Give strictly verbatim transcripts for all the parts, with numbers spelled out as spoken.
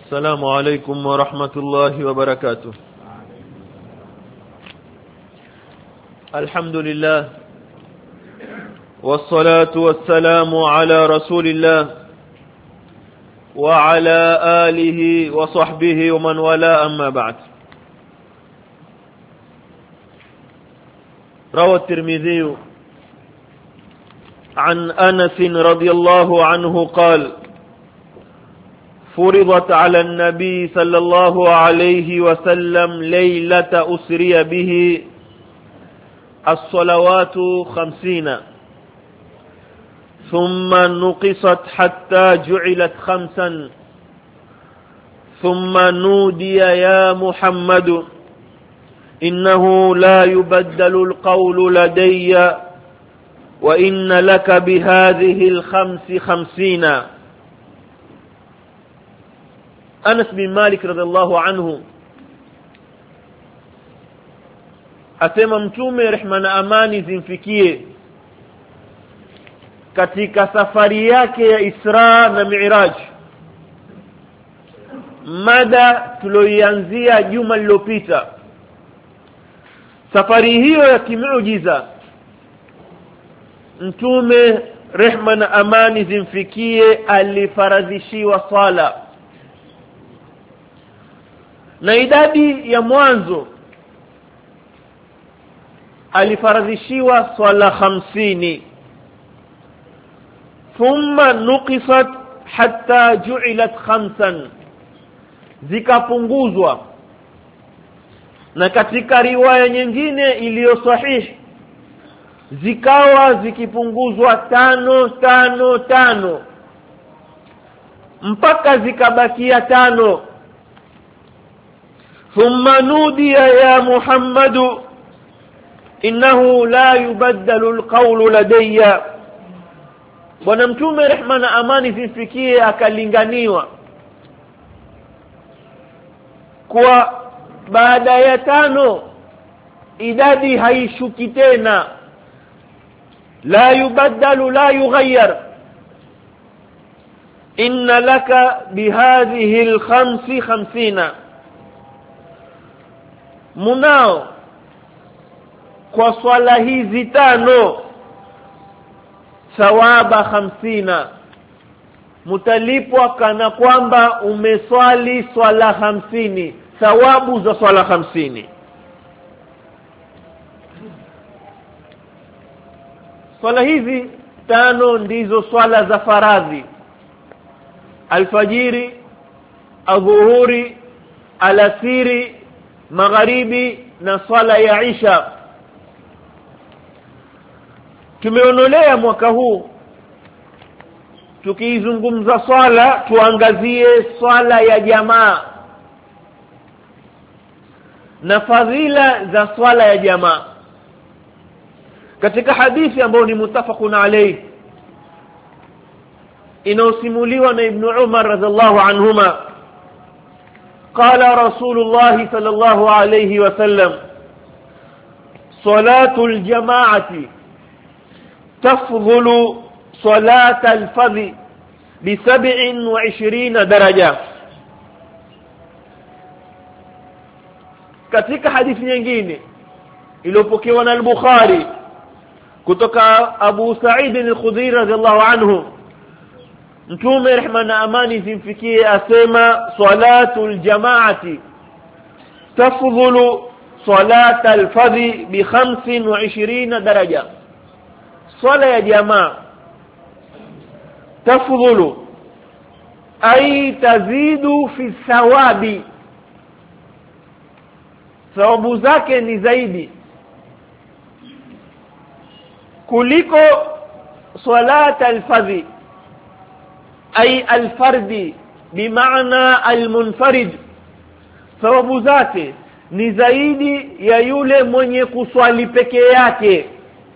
السلام عليكم ورحمة الله وبركاته. الحمد لله والصلاة والسلام على رسول الله وعلى آله وصحبه ومن والاه، أما بعد. روى الترمذي عن أنس رضي الله عنه قال: فرضت على النبي صلى الله عليه وسلم ليلة أسري به الصلوات خمسين، ثم نقصت حتى جعلت خمسا، ثم نودي يا محمد إنه لا يبدل القول لدي وإن لك بهذه الخمس خمسين. Anas bin Malik radhiallahu anhu asema mtume rehma na amani zimfikie katika safari yake ya Isra na Mi'raj, mada tuloianzia juma lililopita. Safari hiyo ya kimuujiza, mtume rehma na amani zimfikie alifaradhishiwa swala, na idadi ya mwanzo alifaradhishiwa swala hamsini, thumma nuqisat hatta ju'ilat khamsan, zikapunguzwa. Na katika riwaya nyingine iliyo sahihi zikawa zikipunguzwa tano tano tano mpaka zikabakia tano. ثم نودي يا محمد إنه لا يبدل القول لدي. Bwana mtume rehma na amani zimfikie akalinganiwa kwa baada ya tano idadi haishuki tena, la yubaddalu la yughayyar, inna laka bihadhihi alkhamsi khamsina. Munao kwa swala hizi tano thawaba hamsina, mutalipwa kana kwamba umeswali swala hamsini, thawabu za swala hamsini. Swala hizi tano ndizo swala za faradhi: alfajiri, adhuhuri, alasiri, magharibi na swala ya Isha. Tumeonolea mwaka huu tukizungumza swala, tuangazie swala ya jamaa na fadhila za swala ya jamaa. Katika hadithi ambayo ni mutafaqun alayhi inosimuliwa na Ibn Umar radhiallahu anhuma, قال رسول الله صلى الله عليه وسلم: صلاة الجماعة تفضل صلاة الفرد بسبع وعشرين درجة. katika hadithi nyingine iliyopokewa na al-Bukhari kutoka Abu Sa'id al-Khudri radhiallahu anhu, mtume rehma na amani zimfikie asema: salatul jamaati tafdhulu salata al-fardhi bi khamsin wa ishirina daraja. Swala ya jamaa tafdhulu ay tazidu fi thawabi, thawabu zake ni zaidi kuliko salata al-fardhi ay al-fardi bimaana al-munfarid. Thawabu zake ni zaidi ya yule mwenye kuswali peke yake.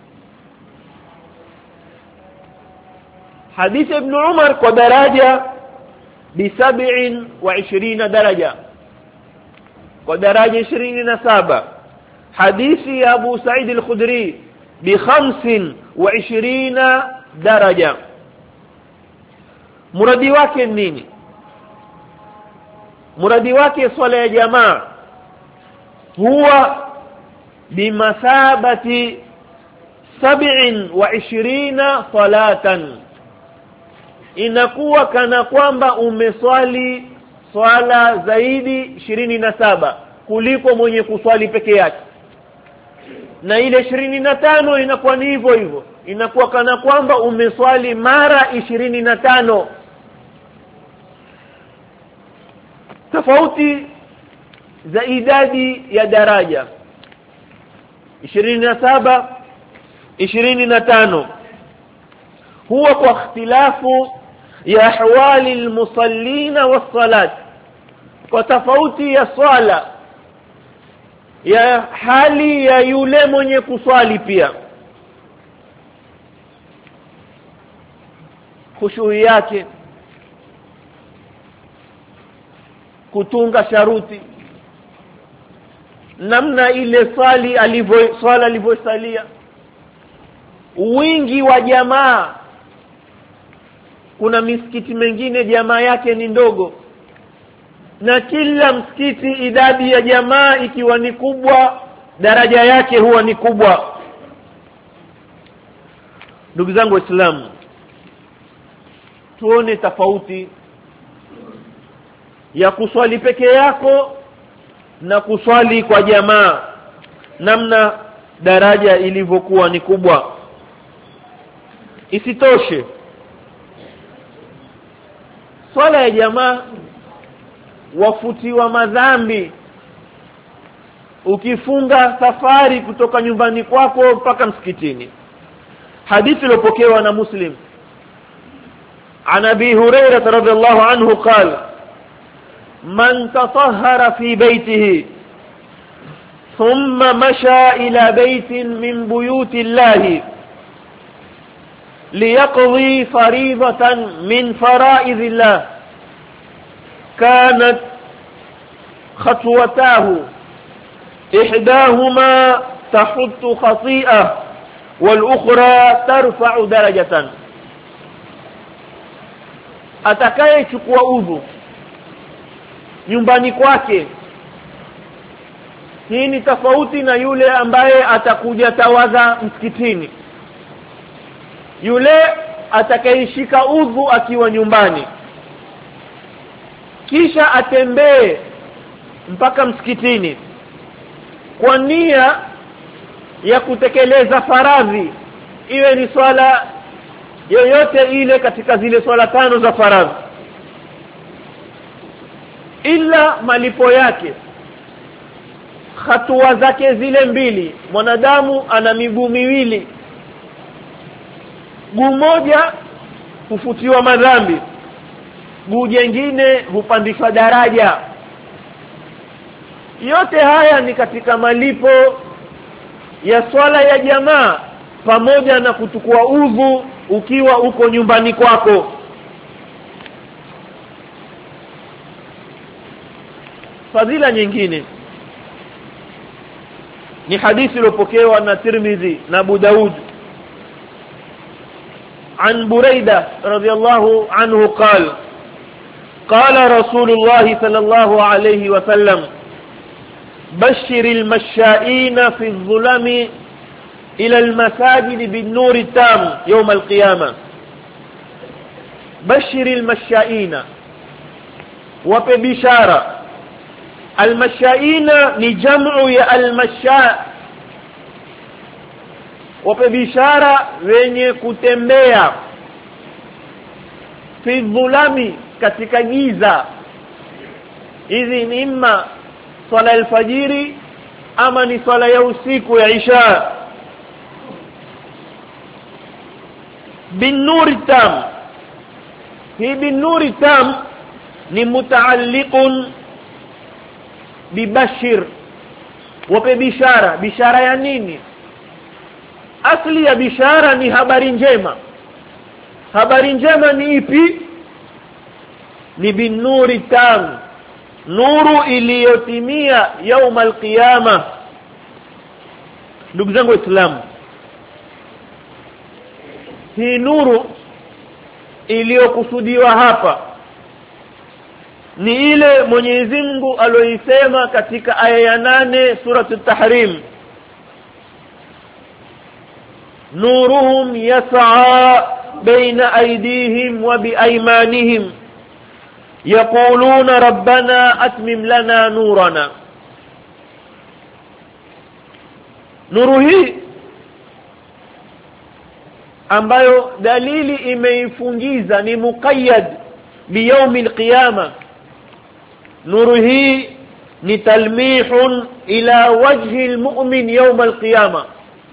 Hadithi Ibn Umar kwa daraja bi sab'in wa ishirina daraja, kwa daraja ishirini na saba. Hadithi ya Abu Sa'id al-Khudri bi khamsin wa ishirina daraja. Muradi wake nini? muradi wake swala ya jamaa huwa bimathabati sab'in wa ishirina salatan, inakuwa kana kwamba umeswali swala zaidi ishirini na saba kuliko mwenye kuswali peke yake, na ile ishirini na tano inakuwa ni hivyo hivyo, inakuwa kana kwamba umeswali mara ishirini na tano. Tofauti za idadi ya daraja ishirini na saba ishirini na tano huwa kwa ikhtilafu ya ahwali almusallina was-salat, kwa tofauti ya swala ya hali ya yule mwenye kuswali, pia khushui yake, kutunga sharuti, namna ile swali alivyo swala alivyosalia, wingi wa jamaa. Kuna misikiti mengine jamaa yake ni ndogo, na kila msikiti idadi ya jamaa ikiwa ni kubwa, daraja yake huwa ni kubwa. Ndugu zangu Waislamu, tuone tofauti ya kuswali peke yako na kuswali kwa jamaa, namna daraja ilivyokuwa ni kubwa. Isitoshe, swala ya jamaa wafutiwa madhambi ukifunga safari kutoka nyumbani kwako mpaka msikitini. Hadithi iliyopokewa na Muslim عن أبي هريرة رضي الله عنه قال: من تطهر في بيته ثم مشى إلى بيت من بيوت الله ليقضي فريضة من فرائض الله كانت خطوتاه إحداهما تحط خطيئة والأخرى ترفع درجة. atakaye chukua udhu nyumbani kwake, hii ni tofauti na yule ambaye atakuja tawadha msikitini. Yule atakayeshika udhu akiwa nyumbani kisha atembee mpaka msikitini kwa nia ya kutekeleza faradhi, iwe ni swala yoyote ile katika zile swala tano za faradhi, ila malipo yake, hatua zake zile mbili. Mwanadamu ana miguu miwili, guu moja hufutiwa madhambi, guu jingine hupandishwa daraja. Yote haya ni katika malipo ya swala ya jamaa pamoja na kutukua udhu ukiwa uko nyumbani kwako. Fadhila nyingine ni hadithi iliyopokewa na Tirmidhi na Abu Daud عن بريدة رضي الله عنه قال: قال رسول الله صلى الله عليه وسلم: بشر المشائين في الظلم إلى المساجد بالنور التام يوم القيامة. بشر المشائين، وببشارة. المشائين نجمع يا المشاء، وببشارة wenye kutembea, fi dhulami, katika giza. Hizi ni imma swala alfajiri ama ni swala ya usiku ya isha. binuri tam, hii binuri tam ni mutaalliqun bibashir, wape bishara. Bishara ya nini? Asli ya bishara ni habari njema. Habari njema ni ipi? Ni binuri tam, nuru iliyotimia yauma alqiyama. Ndugu zangu Waislamu, hii nuru iliyokusudiwa hapa ni ile Mwenyezi Mungu aloisema katika aya ya nane sura at-Tahrim, nuruhum yas'a baina aydihim wa biaymanihim yaquluna rabbana atmim lana nurana. Nuru hii ambayo dalili imeifungiza ni muqayyad bi yawmil qiyama. Nuru hii ni talmihun ila wajhi almu'min yawm alqiyama.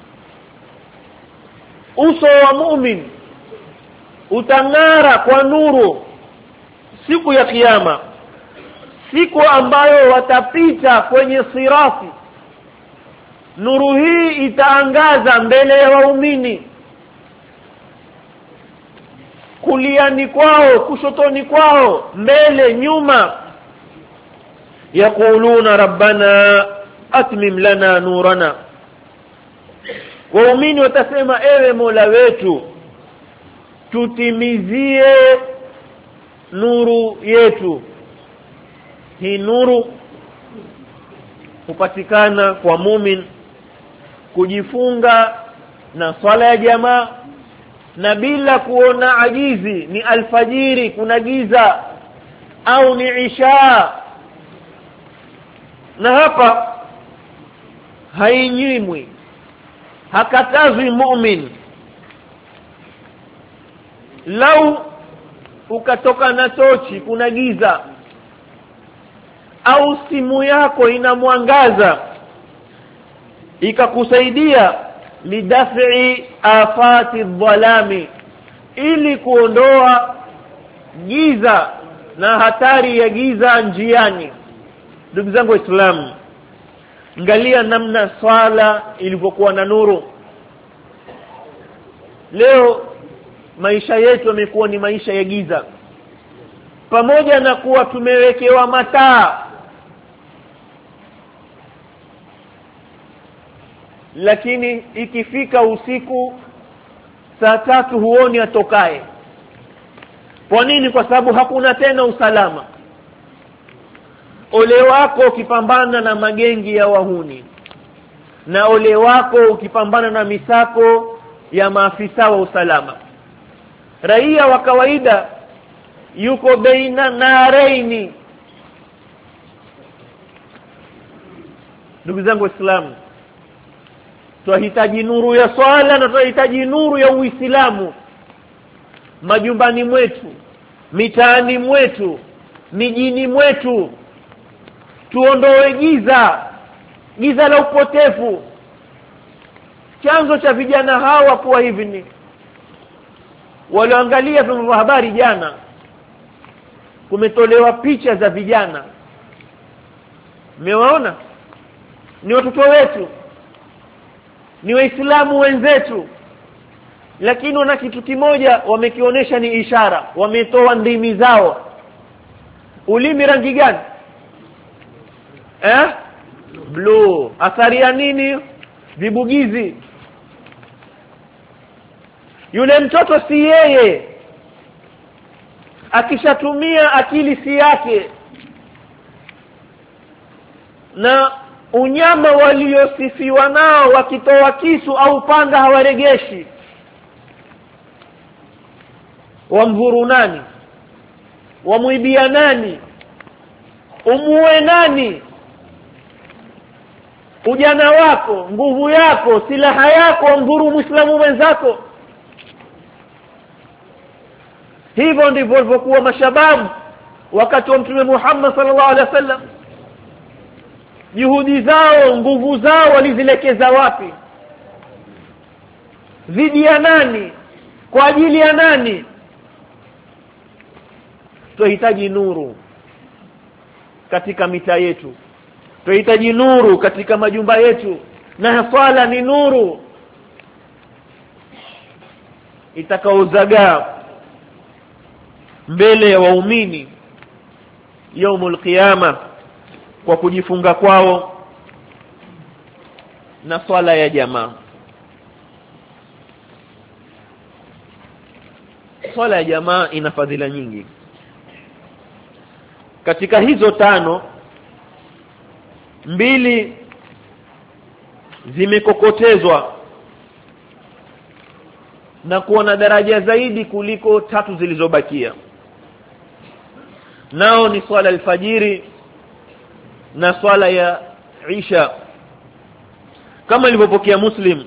Uso wa mu'min utang'ara kwa nuru siku ya kiyama, siku ambayo watapita kwenye sirati. Nuru hii itaangaza mbele ya waumini, kuliani kwao, kushotoni kwao, mbele, nyuma. Yaquluna rabbana atmim lana nurana. Waumini watasema, ewe Mola wetu, tutimizie nuru yetu. Hii nuru hupatikana kwa mumin kujifunga na swala ya jamaa, na bila kuona ajizi, ni alfajiri kuna giza au ni isha. Na hapa hainyimwi, hakatazwi mu'min lau ukatoka na tochi kuna giza, au simu yako ina mwangaza ikakusaidia lidafi afati dhalami, ili kuondoa giza na hatari ya giza njiani. Ndugu zangu Waislamu, angalia namna swala ilivyokuwa na nuru. Leo maisha yetu yamekuwa ni maisha ya giza, pamoja na kuwa tumewekewa mataa, lakini ikifika usiku saa tatu huoni atokaye. Kwa nini? Kwa sababu hakuna tena usalama. Ole wako ukipambana na magengi ya wahuni, na ole wako ukipambana na misako ya maafisa wa usalama. Raia wa kawaida yuko baina naraini. Ndugu zangu Waislamu, tunahitaji nuru ya swala na tunahitaji nuru ya Uislamu majumbani mwetu, mitaani mwetu, mijini mwetu. Tuondoe giza, giza la upotevu. Chanzo cha vijana hawa kuwa hivi ni walioangalia vyombo vya habari jana, kumetolewa picha za vijana. Mmewaona? Ni watoto wetu, ni Waislamu wenzetu, lakini wana kitu kimoja wamekionyesha, ni ishara. Wametoa ndimi zao. Ulimi rangi gani? Eh? Blue. Athari ya nini? Vibugizi. Yule mtoto si yeye, akishatumia akili si yake, na unyama waliosifiwa nao wakitoa kisu au panga hawaregeshi. Wamdhuru nani? Wamuibia nani? Umuue nani? Ujana wako, nguvu yako, silaha yako, wamdhuru Muislamu mwenzako. Hivyo ndivyo walivyokuwa mashababu wakati wa Mtume Muhammad sallallahu alaihi wasallam. Juhudi zao, nguvu zao walizilekeza wapi? Dhidi ya nani? Kwa ajili ya nani? Tunahitaji nuru katika mitaa yetu, tunahitaji nuru katika majumba yetu, na swala ni nuru itakaozagaa mbele ya waumini yaumul qiyama kwa kujifunga kwao na swala ya jamaa. Swala ya jamaa ina fadhila nyingi. katika hizo tano mbili zimekokotezwa na kuwa na daraja zaidi kuliko tatu zilizobakia, nao ni swala alfajiri na swala ya isha, kama ilivyopokea Muslim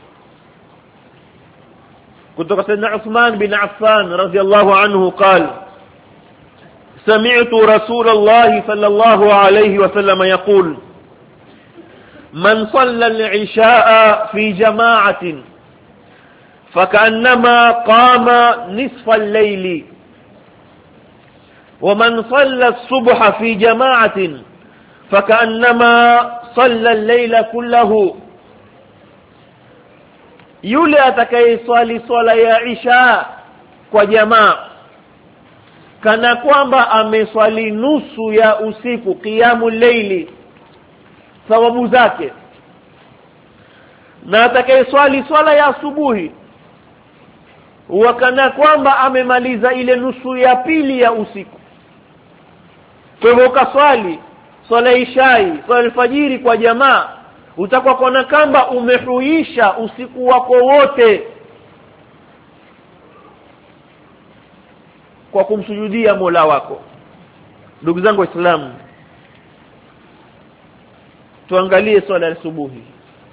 kutoka Sayyidina Uthman bin Affan radhiyallahu anhu qala sami'tu Rasulullah sallallahu alayhi wa sallam yaqul man salla al-isha'a fi jama'atin فكأنما قام نصف الليل ومن صلى الصبح في جماعة فكأنما صلى الليل كله. yule atakayeswali swala ya isha kwa jamaa kana kwamba ameswali nusu ya usiku, qiyamul layli, thawabu zake. Na atakayeswali swala ya asubuhi wakana kwamba amemaliza ile nusu ya pili ya usiku. Kwa hivyo ukaswali swala ishai, swala alfajiri kwa jamaa, utakuwa kona kamba umehuisha usiku wako wote kwa kumsujudia Mola wako. Ndugu zangu Waislamu, tuangalie swala ya asubuhi.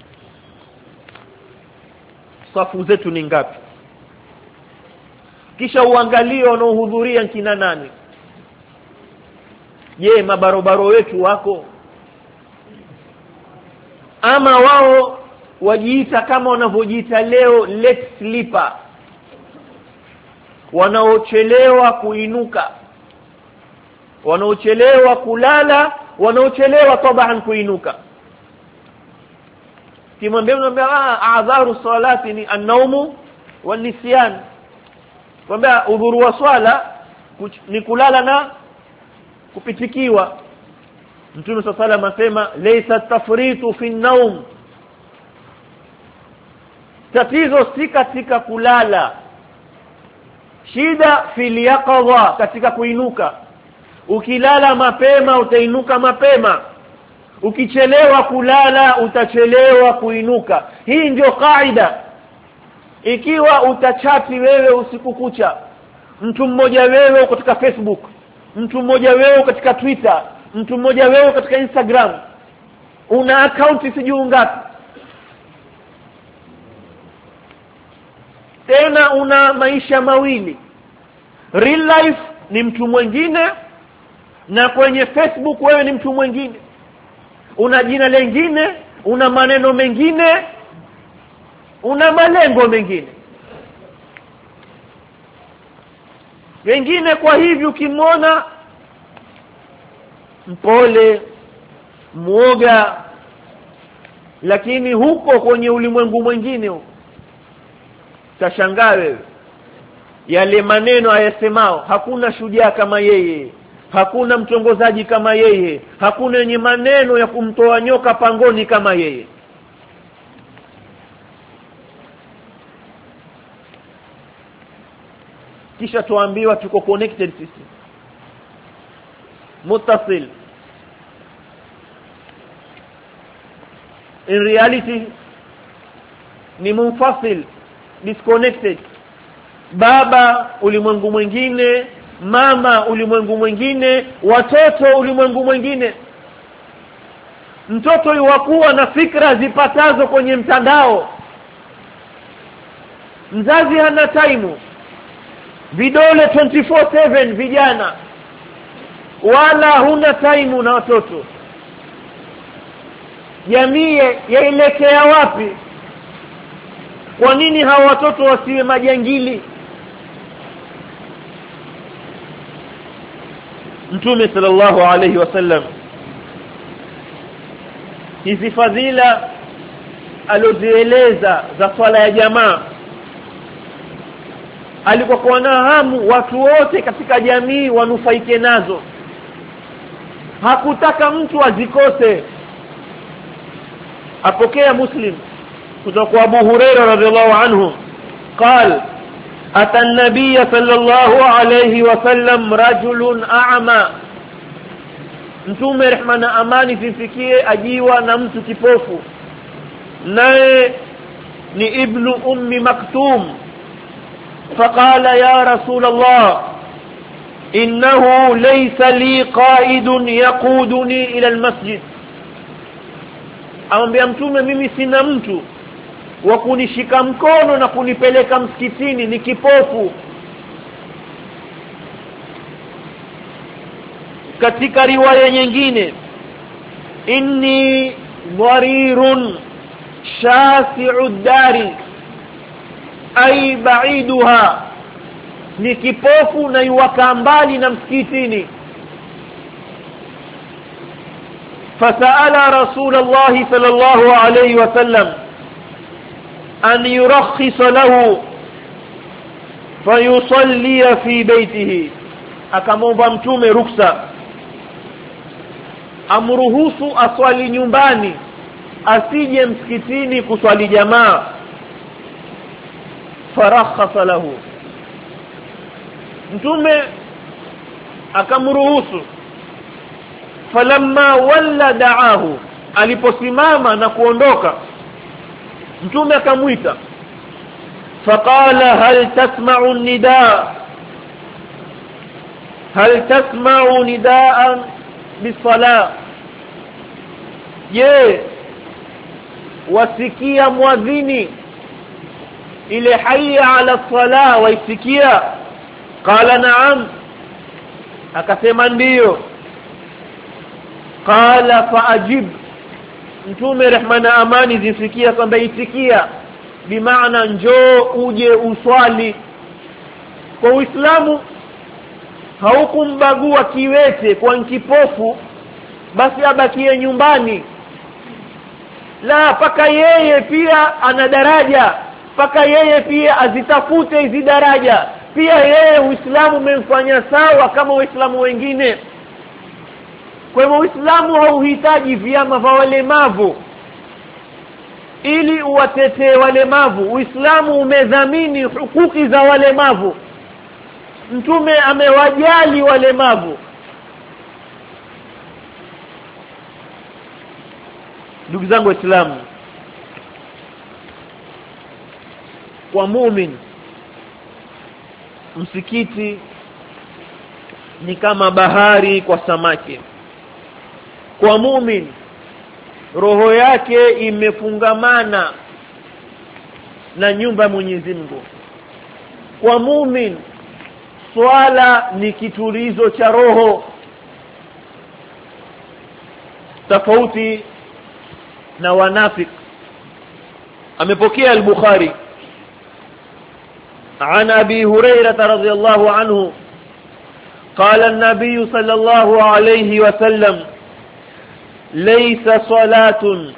Safu zetu ni ngapi? Kisha uangalie wanaohudhuria kina nani. Je, mabarobaro wetu wako ama wao wajiita kama wanavyojiita leo late sleeper, wanaochelewa kuinuka, wanaochelewa kulala, wanaochelewa taban kuinuka. Kimwambia mnaambia ah adharu salati ni an-naumu wan-nisyan, kwamba udhuru wa swala ni kulala na kupitikiwa. Mtume sallallahu alayhi wasallam asema laysa tafritu fi an-naum, tatizo si katika kulala, shida fil yaqadha, katika kuinuka. Ukilala mapema utainuka mapema, ukichelewa kulala utachelewa kuinuka. Hii ndio kaida. Ikiwa utachati wewe usiku kucha, mtu mmoja wewe katika Facebook, mtu mmoja wewe katika Twitter, mtu mmoja wewe katika Instagram, una account sijui ngapi, tena una maisha mawili. Real life ni mtu mwingine na kwenye Facebook wewe ni mtu mwingine. Una jina lingine, una maneno mengine, una malengo mengine. Wengine kwa hivyo ukimwona mpole, muoga, lakini huko kwenye ulimwengu mwingine huko tashangaa wewe. Yale maneno ayasemao, hakuna shujaa kama yeye, hakuna mtongozaji kama yeye, hakuna yenye maneno ya kumtoa nyoka pangoni kama yeye. Kisha tuambiwa tuko connected sisi, muttasil. In reality ni munfasil, disconnected. Baba ulimwengu mwingine, mama ulimwengu mwingine, watoto ulimwengu mwingine. Mtoto yuwakuwa na fikra zipatazo kwenye mtandao, mzazi hana time, vidole twenty four seven vijana, wala huna time na watoto. Jamii yaelekea wapi? Kwa nini hawa watoto wasiwe majangili? Mtume sallallahu alayhi wasallam hizi fadhila alozieleza za swala ya jamaa, alikuwa kwa na hamu watu wote katika jamii wanufaike nazo, hakutaka mtu azikose. Apokea Muslim kutoka kwa Abu Huraira radhiallahu anhu قال اتى النبي صلى الله عليه وسلم رجل اعمى mtume rehma na amani zimfikie ajiwa na mtu kipofu naye ni ibnu ummi maktum faqala ya rasul allah innahu laysa li qa'idun yaquduni ila almasjid amwambia mtume mimi sina mtu wa kunishika mkono na kunipeleka msikitini ni kipofu katika riwaya nyingine inni dharirun shasi'u dari ay ba'iduha ni kipofu na yuwaka mbali na msikitini fasala rasulullah sallallahu alayhi wasallam an yurakhis lahu fayusalli fi baytihi akamwomba mtume ruksa amruhusu aswali nyumbani asije msikitini kuswali jamaa farakhasa lahu mtume akamruhusu falamma walla da'ahu aliposimama na kuondoka mtume akamuita faqala hal tasma'u nidaa hal tasma'u nidaan bisala je wasikia muadhini ile hayya ala sala waisikia qala na'am akasema ndio qala faajib mtume rehma na amani zisikia kwamba itikia bimaana njoo uje uswali kwa Uislamu haukumbagua kiwete kwa kipofu basi abakie nyumbani la paka yeye pia ana daraja paka yeye pia azitafute hizi daraja pia yeye Uislamu umemfanya sawa kama Waislamu wengine kwa hivyo Uislamu hauhitaji vyama vya walemavu ili uwatetee walemavu Uislamu umedhamini hukuki za walemavu mtume amewajali walemavu ndugu zangu waislamu kwa muumini msikiti ni kama bahari kwa samaki kwa muumini roho yake imefungamana na nyumba ya Mwenyezi Mungu kwa muumini swala ni kitulizo cha roho tofauti na wanafiki amepokea al-Bukhari عن أبي هريرة رضي الله عنه قال النبي صلى الله عليه وسلم ليس صلاة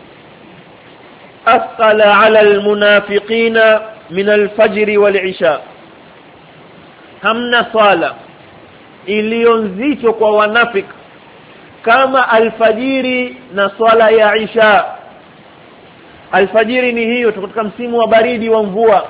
أثقل على المنافقين من الفجر والعشاء hamna swala iliyonzito kwa wanafiki kama alfajiri na swala ya isha alfajiri ni hiyo katika msimu wa baridi wa mvua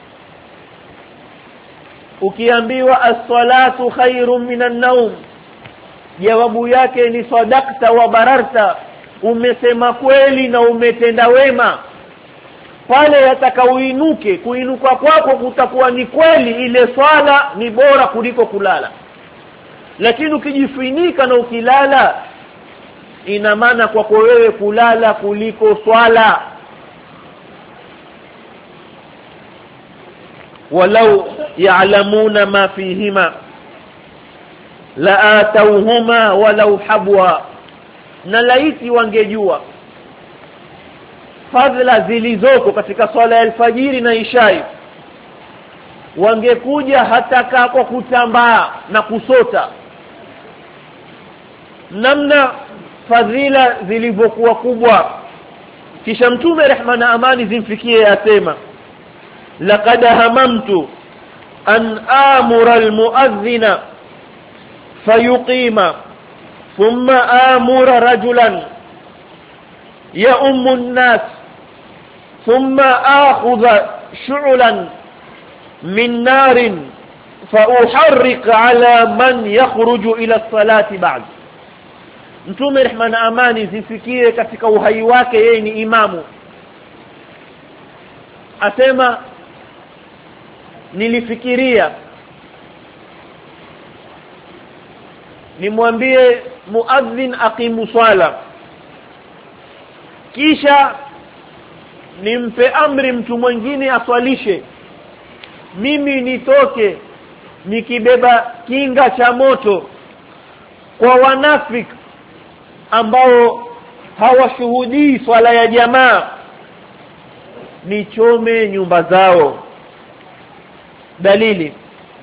ukiambiwa as-salatu khairun minan nawm jawabu yake ni sadaqta wa bararta umesema kweli na umetenda wema pale yatakauinuke kuinuka kwako kutakuwa ni kweli ile swala ni bora kuliko kulala lakini ukijifunika na ukilala ina maana kwako wewe kulala kuliko swala walau ya'lamuna ma fihima la atawhuma walau habwa na laiti wangejua fadhila zilizoko katika swala ya alfajiri na ishai wangekuja hata kwa kutambaa na kusota namna fadhila zilivyokuwa kubwa kisha mtume rehma na amani zimfikie asema laqad hamamtu an amura almuadhdhina fayuqima thumma amura rajulan يؤم الناس ثم آخذ شعلا من نار فأحرق على من يخرج إلى الصلاة بعد Mtume rehma na amani zifikie katika uhai wake, yeye ni imamu, asema nilifikiria nimwambie muadhin aqimu swala, kisha nimpe amri mtu mwingine aswalishe, mimi nitoke nikibeba kinga cha moto kwa wanafiki ambao hawashuhudii swala ya jamaa, nichome nyumba zao. Dalili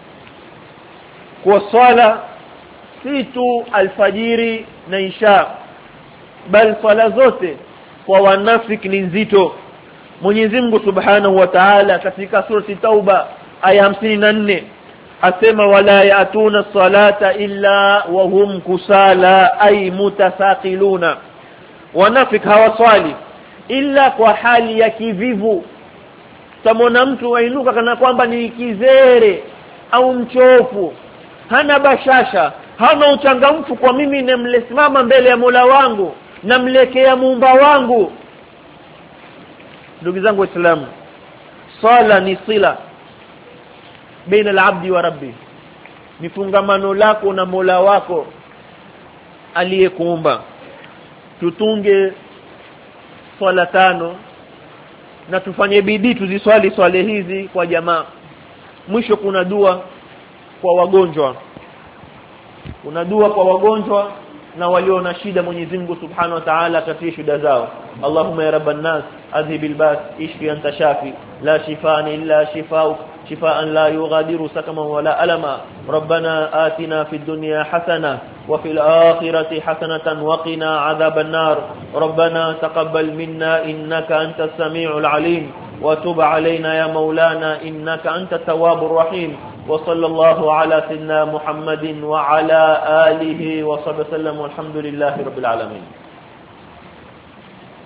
kwa swala si tu alfajiri na isha, bali swala zote kwa wanafiki ni nzito. Mwenyezi Mungu Subhanahu wa Ta'ala katika surati Tauba aya hamsini na nne asema wala yatuna salata illa wa hum kusala ay mutasaqiluna, wanafiki hawaswali illa kwa hali ya kivivu. Tamona mtu ainuka kana kwamba ni kizere au mchofu, hana bashasha, hana uchangamfu, kwa mimi nimlesimama mbele ya Mola wangu, namlekea muumba wangu. Ndugu zangu Waislamu, swala ni sila baina al-abdi wa rabbi, ni fungamano lako na Mola wako aliyekuumba. Tutunge swala tano na tufanye bidii tuziswali swale hizi kwa jamaa. Mwisho kuna dua kwa wagonjwa, kuna dua kwa wagonjwa na walio na shida. Mwenyezi Mungu Subhanahu wa Ta'ala atatie shida zao. Allahumma ya rabban nas adhibil bas ishfi anta shafi la shifaa illa shifaa'uk shifaan la yughadiru sakama wala alama. Rabbana atina fid dunya hasana wa fil akhirati hasanatan wa qina adhaban nar. Rabbana taqabbal minna innaka antas samiul alim wa tub alayna ya maulana innaka antat tawwabur rahim. وصلى الله على سيدنا محمد وعلى آله وصحبه وسلم والحمد لله رب العالمين.